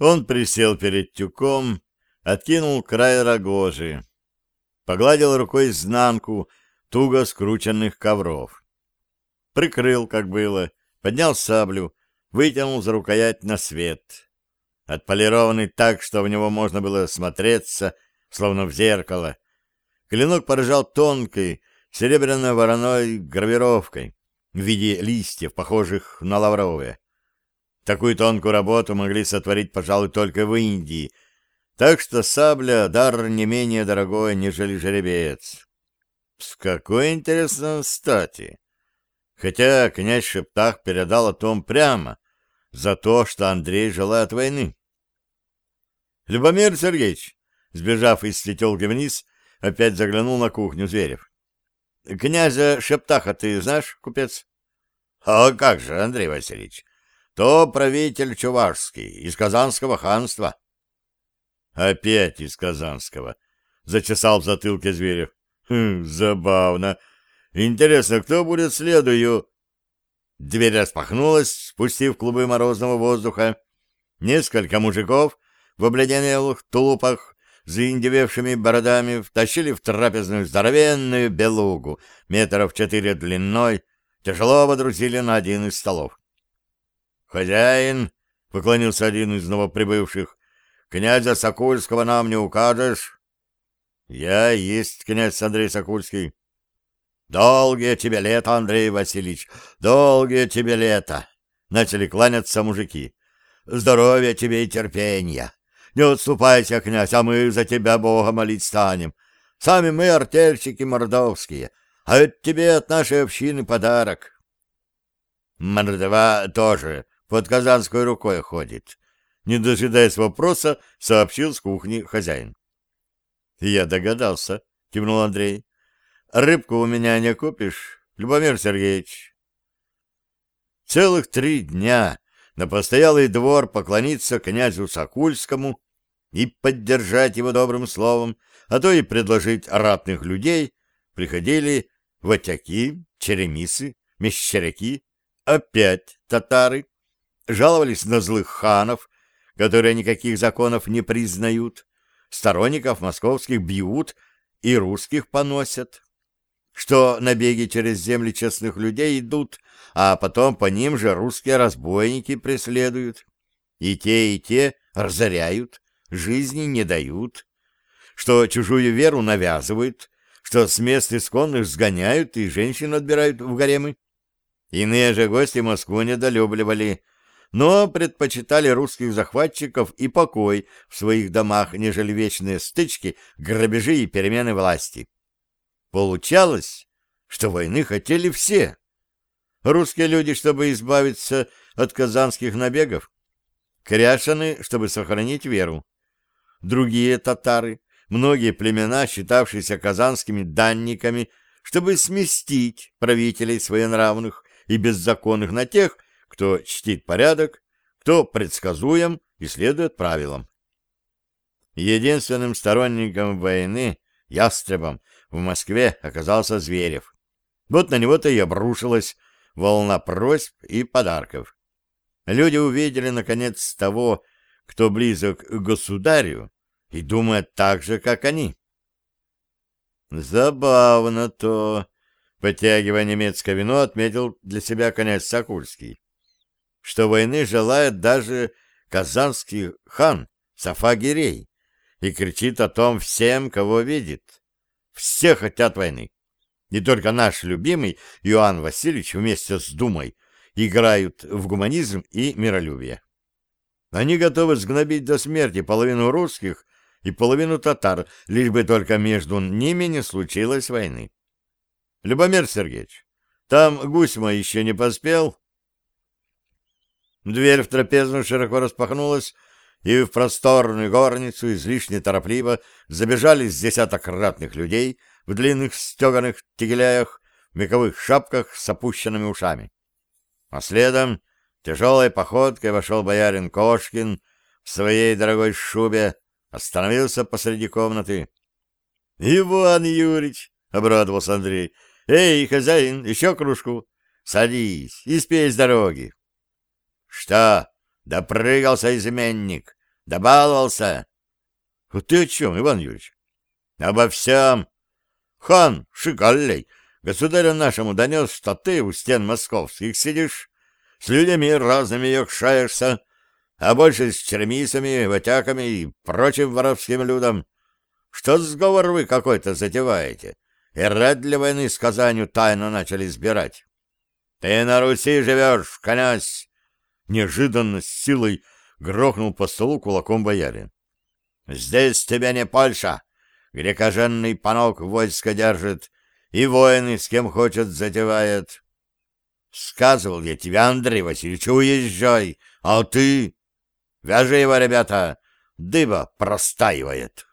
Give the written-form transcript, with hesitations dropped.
Он присел перед тюком, откинул край рогожи, погладил рукой изнанку туго скрученных ковров. Прикрыл, как было, поднял саблю, вытянул за рукоять на свет. Отполированный так, что в него можно было смотреться, словно в зеркало. Клинок поражал тонкой, серебряно-вороной гравировкой в виде листьев, похожих на лавровые. Такую тонкую работу могли сотворить, пожалуй, только в Индии, так что сабля — дар не менее дорогой, нежели жеребец. С какой, интересной стати? Хотя князь Шептах передал о том прямо, за то, что Андрей желает войны. Любомир Сергеевич, сбежав из светелки вниз, опять заглянул на кухню Зверев. — Князя Шептаха ты знаешь, купец? — А как же, Андрей Васильевич, то правитель Чувашский, из Казанского ханства. — Опять из Казанского, — зачесал в затылке Зверев. — Забавно. Интересно, кто будет следую? Дверь распахнулась, спустив клубы морозного воздуха. Несколько мужиков в обледенелых тулупах с заиндевевшими бородами втащили в трапезную здоровенную белугу, 4 метров длиной, тяжело водрузили на один из столов. «Хозяин», — поклонился один из новоприбывших, — «князя Сокольского нам не укажешь?» «Я есть князь Андрей Сокольский». «Долгие тебе лета, Андрей Васильевич, долгие тебе лета!» — начали кланяться мужики. «Здоровья тебе и терпения! Не отступайся, князь, а мы за тебя Бога молить станем. Сами мы артельщики мордовские, а это тебе от нашей общины подарок». «Мордова тоже под казанской рукой ходит», — не дожидаясь вопроса, сообщил с кухни хозяин. «Я догадался», — кивнул Андрей. «Рыбку у меня не купишь, Любомир Сергеевич?» Целых 3 дня на постоялый двор поклониться князю Сокульскому и поддержать его добрым словом, а то и предложить ратных людей, приходили ватяки, черемисы, мещеряки, опять татары, жаловались на злых ханов, которые никаких законов не признают, сторонников московских бьют и русских поносят, что набеги через земли честных людей идут, а потом по ним же русские разбойники преследуют. И те разоряют, жизни не дают, что чужую веру навязывают, что с мест исконных сгоняют и женщин отбирают в гаремы. Иные же гости Москву недолюбливали, но предпочитали русских захватчиков и покой в своих домах, нежели вечные стычки, грабежи и перемены власти. Получалось, что войны хотели все. Русские люди, чтобы избавиться от казанских набегов, кряшаны, чтобы сохранить веру. Другие татары, многие племена, считавшиеся казанскими данниками, чтобы сместить правителей своенравных и беззаконных на тех, кто чтит порядок, кто предсказуем и следует правилам. Единственным сторонником войны, ястребом, в Москве оказался Зверев. Вот на него-то и обрушилась волна просьб и подарков. Люди увидели, наконец, того, кто близок к государю и думает так же, как они. «Забавно то», — потягивая немецкое вино, отметил для себя князь Сокульский, что войны желает даже казанский хан Сафа-Гирей и кричит о том всем, кого видит. Все хотят войны. Не только наш любимый Иоанн Васильевич вместе с Думой играют в гуманизм и миролюбие. Они готовы сгнобить до смерти половину русских и половину татар, лишь бы только между ними не случилось войны. Любомир Сергеевич, там гусь мой еще не поспел?» Дверь в трапезную широко распахнулась, и в просторную горницу излишне торопливо забежали с 10 ратных людей в длинных стеганых тегеляях, в меховых шапках с опущенными ушами. А следом тяжелой походкой вошел боярин Кошкин в своей дорогой шубе, остановился посреди комнаты. — Иван Юрьевич! — обрадовался Андрей. — Эй, хозяин, еще кружку? Садись и спей с дороги. — Что, допрыгался изменник? Добаловался? — Ты о чем, Иван Юрьевич? — Обо всем. Хан Шигаллей государю нашему донес, что ты у стен московских сидишь, с людьми разными якшаешься, а больше с черемисами, ватяками и прочим воровским людом. Что сговор вы какой-то затеваете? И рад для войны с Казанью тайно начали сбирать. Ты на Руси живешь, князь! Неожиданно с силой грохнул по столу кулаком боярин. Здесь тебе не Польша, где коженный панок войско держит и воины с кем хочет затевает. Сказывал я тебе, Андрей Васильевич, уезжай, а ты... Вяжи его, ребята, дыба простаивает.